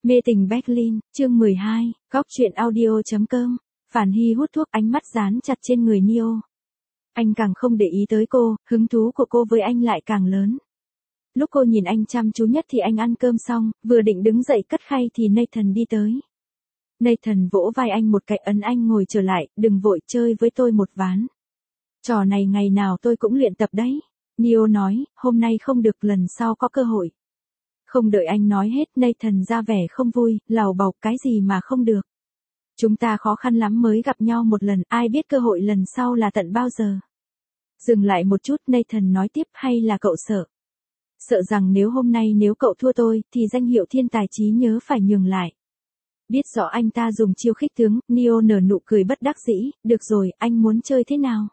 Mê tình Berlin, chương 12, góc truyện audio.com. Phản Hy hút thuốc, ánh mắt dán chặt trên người Neo. Anh càng không để ý tới cô, hứng thú của cô với anh lại càng lớn. Lúc cô nhìn anh chăm chú nhất thì anh ăn cơm xong, vừa định đứng dậy cất khay thì Nathan đi tới. Nathan vỗ vai anh một cái, ấn anh ngồi trở lại, đừng vội, chơi với tôi một ván. Trò này ngày nào tôi cũng luyện tập đấy. Neo nói, hôm nay không được, lần sau có cơ hội. Không đợi anh nói hết, Nathan ra vẻ không vui, lào bầu, cái gì mà không được. Chúng ta khó khăn lắm mới gặp nhau một lần, ai biết cơ hội lần sau là tận bao giờ. Dừng lại một chút, Nathan nói tiếp, hay là cậu sợ? Sợ rằng nếu cậu thua tôi, thì danh hiệu thiên tài trí nhớ phải nhường lại. Biết rõ anh ta dùng chiêu khích tướng, Neo nở nụ cười bất đắc dĩ, được rồi, anh muốn chơi thế nào?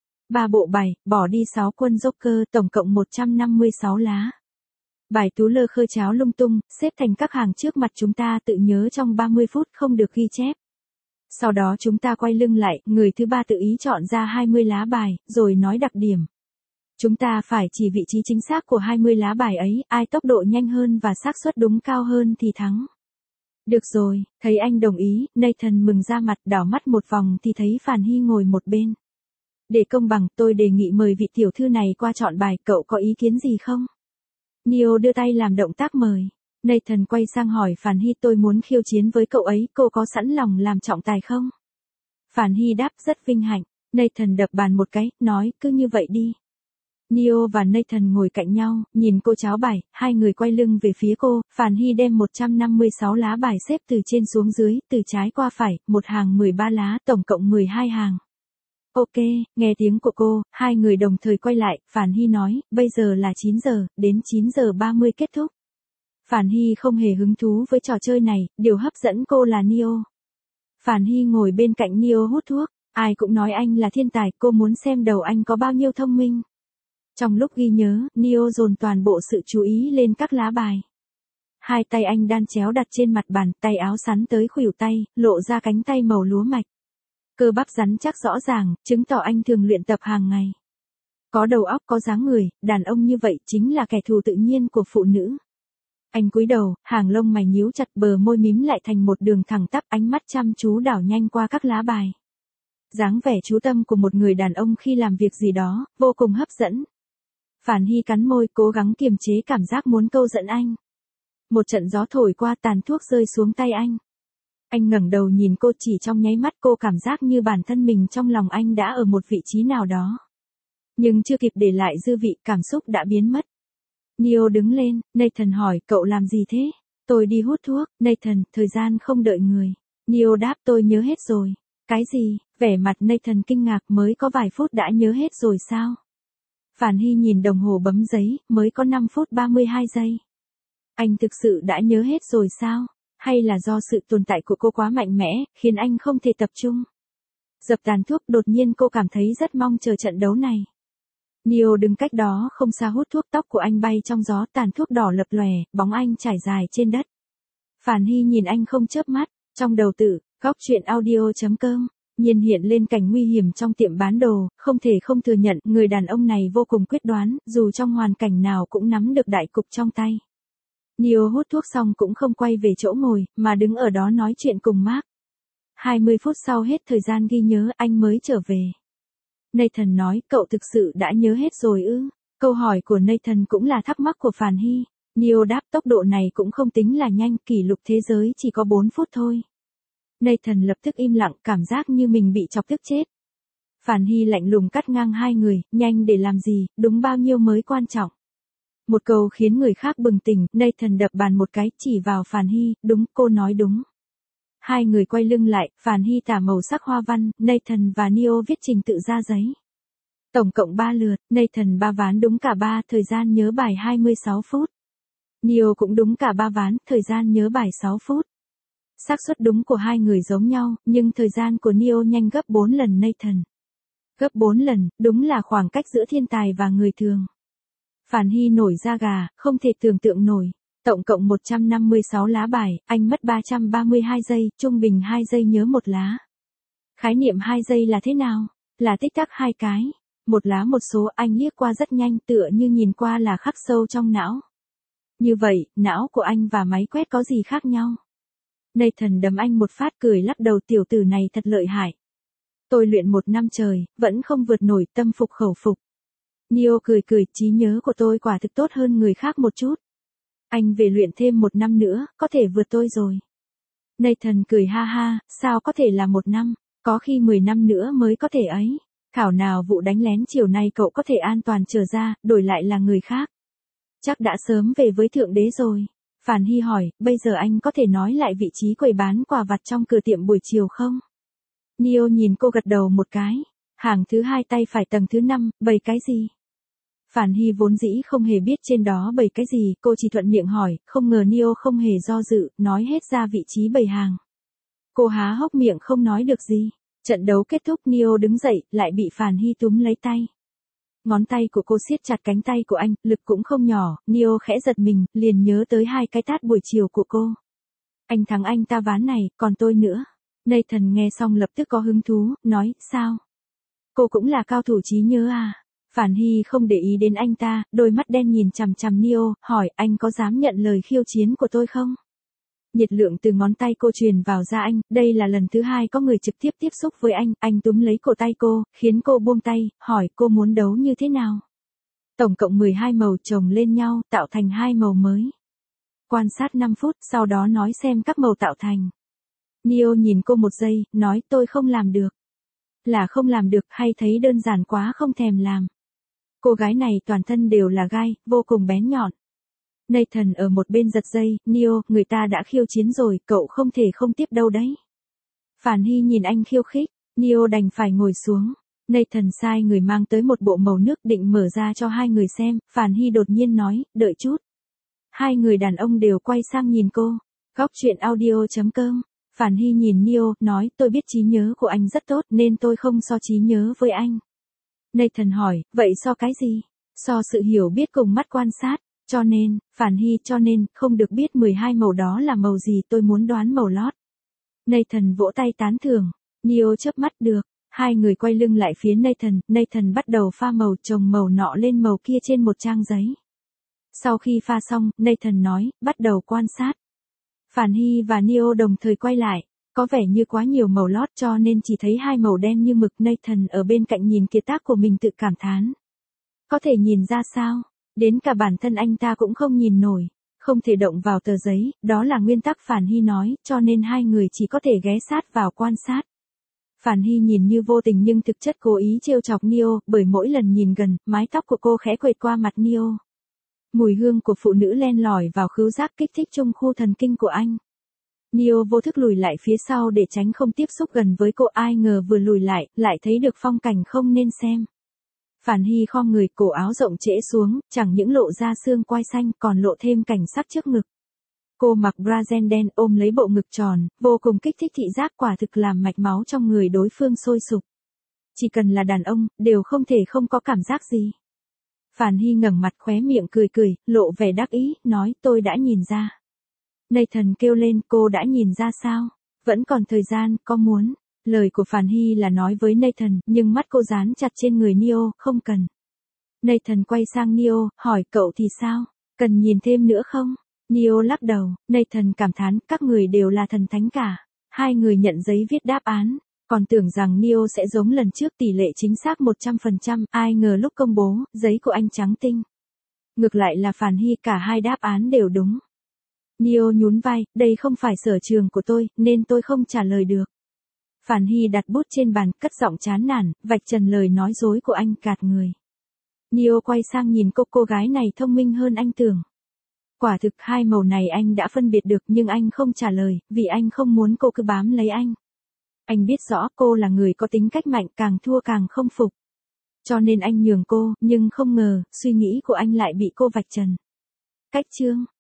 3 bộ bài, bỏ đi 6 quân Joker, tổng cộng 156 lá. Bài tú lơ khơ cháo lung tung, xếp thành các hàng trước mặt chúng ta, tự nhớ trong 30 phút không được ghi chép. Sau đó chúng ta quay lưng lại, người thứ ba tự ý chọn ra 20 lá bài, rồi nói đặc điểm. Chúng ta phải chỉ vị trí chính xác của 20 lá bài ấy, ai tốc độ nhanh hơn và xác suất đúng cao hơn thì thắng. Được rồi, thấy anh đồng ý, Nathan mừng ra mặt, đảo mắt một vòng thì thấy Phản Hy ngồi một bên. Để công bằng, tôi đề nghị mời vị tiểu thư này qua chọn bài, cậu có ý kiến gì không? Neo đưa tay làm động tác mời. Nathan quay sang hỏi Phản Hy, tôi muốn khiêu chiến với cậu ấy, cô có sẵn lòng làm trọng tài không? Phản Hy đáp, rất vinh hạnh. Nathan đập bàn một cái, nói, cứ như vậy đi. Neo và Nathan ngồi cạnh nhau, nhìn cô cháo bài, hai người quay lưng về phía cô, Phản Hy đem 156 lá bài xếp từ trên xuống dưới, từ trái qua phải, một hàng 13 lá, tổng cộng 12 hàng. Ok, nghe tiếng của cô, hai người đồng thời quay lại, Phản Hy nói, bây giờ là 9 giờ, đến 9 giờ 30 kết thúc. Phản Hy không hề hứng thú với trò chơi này, điều hấp dẫn cô là Neo. Phản Hy ngồi bên cạnh Neo hút thuốc, ai cũng nói anh là thiên tài, cô muốn xem đầu anh có bao nhiêu thông minh. Trong lúc ghi nhớ, Neo dồn toàn bộ sự chú ý lên các lá bài. Hai tay anh đan chéo đặt trên mặt bàn, tay áo sắn tới khuỷu tay, lộ ra cánh tay màu lúa mạch. Cơ bắp rắn chắc rõ ràng, chứng tỏ anh thường luyện tập hàng ngày. Có đầu óc, có dáng người, đàn ông như vậy chính là kẻ thù tự nhiên của phụ nữ. Anh cúi đầu, hàng lông mày nhíu chặt, bờ môi mím lại thành một đường thẳng tắp, ánh mắt chăm chú đảo nhanh qua các lá bài. Dáng vẻ chú tâm của một người đàn ông khi làm việc gì đó, vô cùng hấp dẫn. Phản Hy cắn môi, cố gắng kiềm chế cảm giác muốn câu dẫn anh. Một trận gió thổi qua, tàn thuốc rơi xuống tay anh. Anh ngẩng đầu nhìn cô, chỉ trong nháy mắt cô cảm giác như bản thân mình trong lòng anh đã ở một vị trí nào đó. Nhưng chưa kịp để lại dư vị, cảm xúc đã biến mất. Neo đứng lên, Nathan hỏi, cậu làm gì thế? Tôi đi hút thuốc. Nathan, thời gian không đợi người. Neo đáp, tôi nhớ hết rồi. Cái gì? Vẻ mặt Nathan kinh ngạc, mới có vài phút đã nhớ hết rồi sao? Phản Hy nhìn đồng hồ bấm giấy, mới có 5 phút 32 giây. Anh thực sự đã nhớ hết rồi sao? Hay là do sự tồn tại của cô quá mạnh mẽ, khiến anh không thể tập trung? Dập tàn thuốc, đột nhiên cô cảm thấy rất mong chờ trận đấu này. Neo đứng cách đó không xa hút thuốc, tóc của anh bay trong gió, tàn thuốc đỏ lập lòe, bóng anh trải dài trên đất. Phản Hy nhìn anh không chớp mắt, trong đầu tự, góc truyện audio.com, nhiên hiện lên cảnh nguy hiểm trong tiệm bán đồ, không thể không thừa nhận, người đàn ông này vô cùng quyết đoán, dù trong hoàn cảnh nào cũng nắm được đại cục trong tay. Neo hút thuốc xong cũng không quay về chỗ ngồi, mà đứng ở đó nói chuyện cùng Mark. 20 phút sau hết thời gian ghi nhớ, anh mới trở về. Nathan nói, cậu thực sự đã nhớ hết rồi ư? Câu hỏi của Nathan cũng là thắc mắc của Phản Hy. Neo đáp, tốc độ này cũng không tính là nhanh, kỷ lục thế giới chỉ có 4 phút thôi. Nathan lập tức im lặng, cảm giác như mình bị chọc tức chết. Phản Hy lạnh lùng cắt ngang hai người, nhanh để làm gì, đúng bao nhiêu mới quan trọng. Một câu khiến người khác bừng tỉnh, Nathan đập bàn một cái, chỉ vào Phản Hy, đúng, cô nói đúng. Hai người quay lưng lại, Phản Hy tả màu sắc hoa văn, Nathan và Neo viết trình tự ra giấy. Tổng cộng 3 lượt, Nathan 3 ván đúng cả 3, thời gian nhớ bài 26 phút. Neo cũng đúng cả 3 ván, thời gian nhớ bài 6 phút. Xác suất đúng của hai người giống nhau, nhưng thời gian của Neo nhanh gấp 4 lần Nathan. Gấp 4 lần, đúng là khoảng cách giữa thiên tài và người thường. Phản Hy nổi da gà, không thể tưởng tượng nổi. Tổng cộng 156 lá bài, anh mất 332 giây, trung bình 2 giây nhớ một lá. Khái niệm 2 giây là thế nào? Là tích tắc 2 cái. Một lá một số, anh liếc qua rất nhanh, tựa như nhìn qua là khắc sâu trong não. Như vậy, não của anh và máy quét có gì khác nhau? Nathan đấm anh một phát cười lắc đầu, tiểu tử này thật lợi hại. Tôi luyện 1 năm trời, vẫn không vượt nổi, tâm phục khẩu phục. Neo cười cười, trí nhớ của tôi quả thực tốt hơn người khác một chút. Anh về luyện thêm 1 năm nữa, có thể vượt tôi rồi. Nathan cười ha ha, sao có thể là 1 năm, có khi 10 năm nữa mới có thể ấy. Thảo nào vụ đánh lén chiều nay cậu có thể an toàn trở ra, đổi lại là người khác. Chắc đã sớm về với Thượng Đế rồi. Phản Hy hỏi, bây giờ anh có thể nói lại vị trí quầy bán quà vặt trong cửa tiệm buổi chiều không? Neo nhìn cô gật đầu một cái. Hàng thứ 2 tay phải tầng thứ 5, bày cái gì? Phản Hy vốn dĩ không hề biết trên đó bày cái gì, cô chỉ thuận miệng hỏi, không ngờ Neo không hề do dự, nói hết ra vị trí bày hàng. Cô há hốc miệng không nói được gì. Trận đấu kết thúc, Neo đứng dậy, lại bị Phản Hy túm lấy tay. Ngón tay của cô siết chặt cánh tay của anh, lực cũng không nhỏ, Neo khẽ giật mình, liền nhớ tới 2 cái tát buổi chiều của cô. Anh thắng anh ta ván này, còn tôi nữa. Nathan nghe xong lập tức có hứng thú, nói, sao? Cô cũng là cao thủ trí nhớ à? Phản Hy không để ý đến anh ta, đôi mắt đen nhìn chằm chằm Neo, hỏi, anh có dám nhận lời khiêu chiến của tôi không? Nhiệt lượng từ ngón tay cô truyền vào da anh, đây là lần thứ 2 có người trực tiếp tiếp xúc với anh túm lấy cổ tay cô, khiến cô buông tay, hỏi cô muốn đấu như thế nào? Tổng cộng 12 màu chồng lên nhau, tạo thành 2 màu mới. Quan sát 5 phút, sau đó nói xem các màu tạo thành. Neo nhìn cô một giây, nói tôi không làm được. Là không làm được hay thấy đơn giản quá không thèm làm? Cô gái này toàn thân đều là gai, vô cùng bén nhọn. Nathan ở một bên giật dây, Neo, người ta đã khiêu chiến rồi, cậu không thể không tiếp đâu đấy. Phản Hy nhìn anh khiêu khích, Neo đành phải ngồi xuống. Nathan sai người mang tới một bộ màu nước định mở ra cho 2 người xem, Phản Hy đột nhiên nói, đợi chút. 2 người đàn ông đều quay sang nhìn cô. Góc truyện audio.com. Phản Hy nhìn Neo, nói, tôi biết trí nhớ của anh rất tốt nên tôi không so trí nhớ với anh. Nathan hỏi, vậy so cái gì? So sự hiểu biết cùng mắt quan sát. Cho nên, Phản Hy, cho nên, không được biết 12 màu đó là màu gì, tôi muốn đoán màu lót. Nathan vỗ tay tán thưởng. Neo chớp mắt, được. 2 người quay lưng lại phía Nathan bắt đầu pha màu, chồng màu nọ lên màu kia trên một trang giấy. Sau khi pha xong, Nathan nói, bắt đầu quan sát. Phản Hy và Neo đồng thời quay lại, có vẻ như quá nhiều màu lót cho nên chỉ thấy 2 màu đen như mực. Nathan ở bên cạnh nhìn kiệt tác của mình tự cảm thán. Có thể nhìn ra sao? Đến cả bản thân anh ta cũng không nhìn nổi, không thể động vào tờ giấy, đó là nguyên tắc Phản Hy nói, cho nên 2 người chỉ có thể ghé sát vào quan sát. Phản Hy nhìn như vô tình nhưng thực chất cố ý trêu chọc Neo, bởi mỗi lần nhìn gần, mái tóc của cô khẽ quệt qua mặt Neo. Mùi hương của phụ nữ len lỏi vào khứu giác kích thích trung khu thần kinh của anh. Neo vô thức lùi lại phía sau để tránh không tiếp xúc gần với cô, ai ngờ vừa lùi lại thấy được phong cảnh không nên xem. Phản Hy khom người, cổ áo rộng trễ xuống, chẳng những lộ ra xương quai xanh còn lộ thêm cảnh sắc trước ngực. Cô mặc bra ren đen ôm lấy bộ ngực tròn, vô cùng kích thích thị giác, quả thực làm mạch máu trong người đối phương sôi sục. Chỉ cần là đàn ông, đều không thể không có cảm giác gì. Phản Hy ngẩng mặt khóe miệng cười, lộ vẻ đắc ý, nói tôi đã nhìn ra. Nathan kêu lên, cô đã nhìn ra sao? Vẫn còn thời gian, có muốn? Lời của Phản Hy là nói với Nathan, nhưng mắt cô dán chặt trên người Neo, không cần. Nathan quay sang Neo, hỏi cậu thì sao? Cần nhìn thêm nữa không? Neo lắc đầu, Nathan cảm thán, các người đều là thần thánh cả. 2 người nhận giấy viết đáp án, còn tưởng rằng Neo sẽ giống lần trước tỷ lệ chính xác 100%, ai ngờ lúc công bố, giấy của anh trắng tinh. Ngược lại là Phản Hy, cả 2 đáp án đều đúng. Neo nhún vai, đây không phải sở trường của tôi, nên tôi không trả lời được. Phản Hy đặt bút trên bàn, cất giọng chán nản, vạch trần lời nói dối của anh, gạt người. Neo quay sang nhìn cô gái này thông minh hơn anh tưởng. Quả thực 2 màu này anh đã phân biệt được nhưng anh không trả lời, vì anh không muốn cô cứ bám lấy anh. Anh biết rõ cô là người có tính cách mạnh, càng thua càng không phục. Cho nên anh nhường cô, nhưng không ngờ, suy nghĩ của anh lại bị cô vạch trần. Cách chương